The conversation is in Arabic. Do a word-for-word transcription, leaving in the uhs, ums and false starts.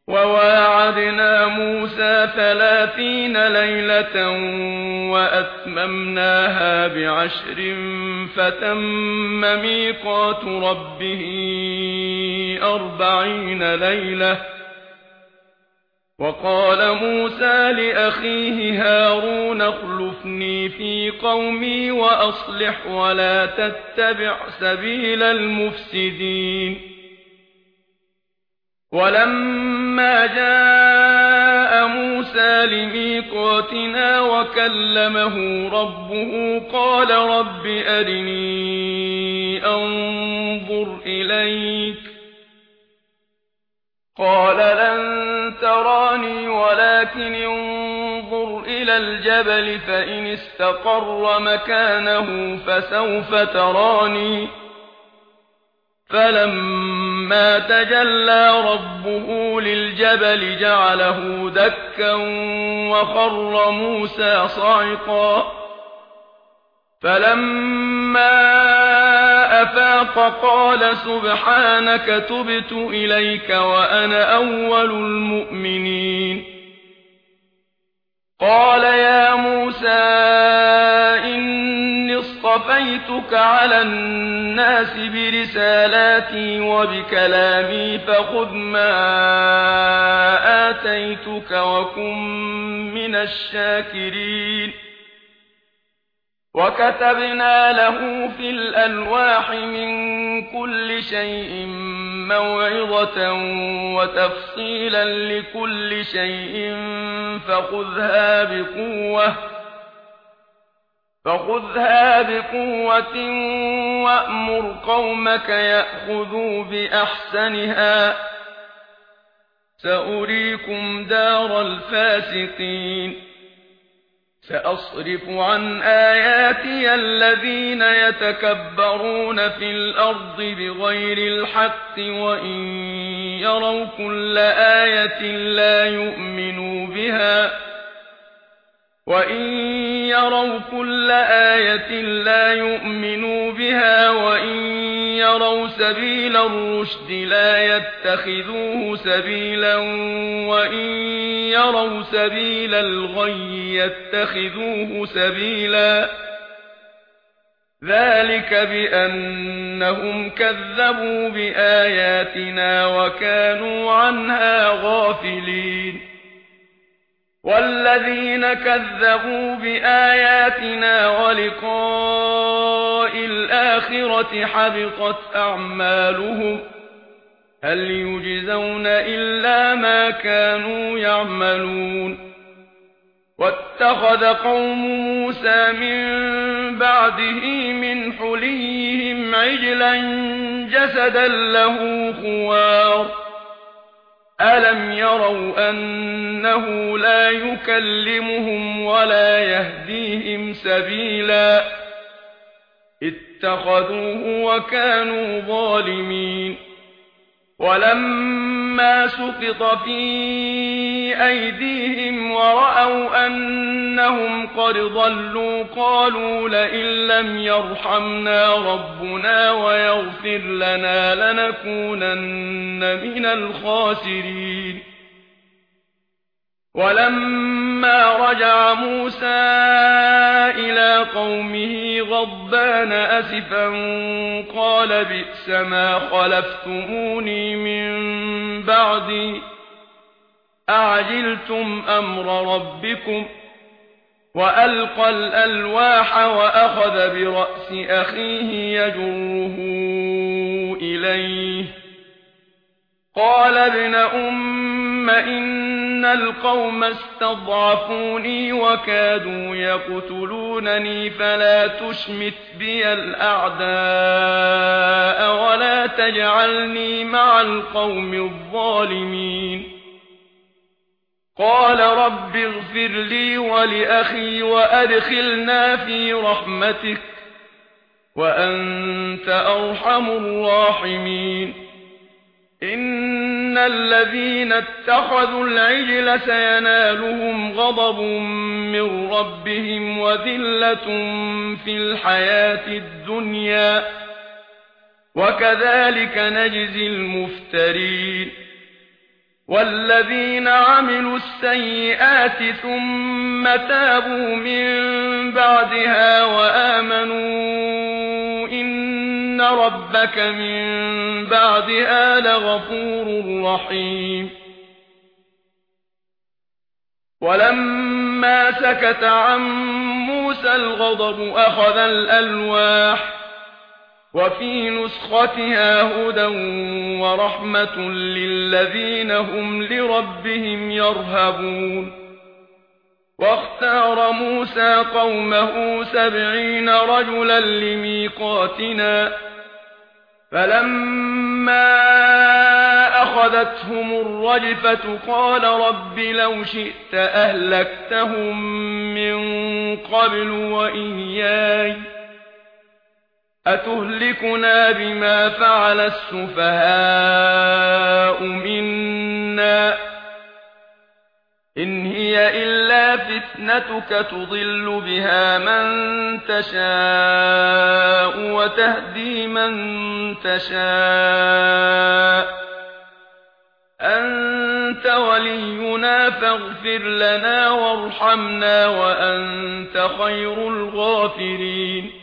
وواعدنا موسى ثلاثين ليلة وأتممناها بعشر فتم ميقات ربه أربعين ليلة وقال موسى لأخيه هارون اخلفني في قومي وأصلح ولا تتبع سبيل المفسدين ولما جاء موسى لميقاتنا وكلمه ربه قال رب أرني أنظر إليك قال لن تراني ولكن انظر إلى الجبل فإن استقر مكانه فسوف تراني فلما تجلى ربه للجبل جعله دكا وخر موسى صعقا فلما أفاق قال سبحانك تبت إليك وأنا أول المؤمنين قال يا موسى إني اصطفيتك على الناس برسالاتي وبكلامي فخذ ما آتيتك وكن من الشاكرين وكتبنا له في الألواح من كل شيء موعظة وتفصيلا لكل شيء فخذها بقوة فخذها بقوة وأمر قومك يأخذوا بأحسنها سأريكم دار الفاسقين سأصرف عن آياتي الذين يتكبرون في الأرض بغير الحق وإن يروا كل آية لا يؤمنوا بها وإن يروا كل آية لا يؤمنوا بها وإن يروا سبيل الرشد لا يتخذوه سبيلا وإن يروا سبيل الغي يتخذوه سبيلا ذلك بأنهم كذبوا بآياتنا وكانوا عنها غافلين والذين كذبوا بآياتنا ولقاء الآخرة حبطت أعمالهم هل يجزون إلا ما كانوا يعملون واتخذ قوم موسى من بعده من حليهم عجلا جسدا له خوار ألم يروا أنه لا يكلمهم ولا يهديهم سبيلا اتخذوه وكانوا ظالمين ولما سقط في أيديهم ورأوا أنهم قد ضلوا قالوا لئن لم يرحمنا ربنا ويغفر لنا لنكونن من الخاسرين ولما رجع موسى إلى قومه غضبان أسفا قال بئس ما خلفتموني من بعدي أعجلتم أمر ربكم وألقى الألواح وأخذ برأس أخيه يجره إليه قال ابن أم إن القوم استضعفوني وكادوا يقتلونني فلا تشمت بي الأعداء ولا تجعلني مع القوم الظالمين قال رب اغفر لي ولأخي وأدخلنا في رحمتك وأنت أرحم الراحمين إن الذين اتخذوا العجل سينالهم غضب من ربهم وذلة في الحياة الدنيا وكذلك نجزي المفترين والذين عملوا السيئات ثم تابوا من بعدها وآمنوا إن ربك من بعدها لغفور رحيم ولما سكت عن موسى الغضب أخذ الألواح وفي نسختها هدى ورحمة للذين هم لربهم يرهبون واختار موسى قومه سبعين رجلا لميقاتنا فلما أخذتهم الرجفة قال رب لو شئت أهلكتهم من قبل وإياي أتهلكنا بما فعل السفهاء منا إن هي إلا فتنتك تضل بها من تشاء وتهدي من تشاء أنت ولينا فاغفر لنا وارحمنا وأنت خير الغافرين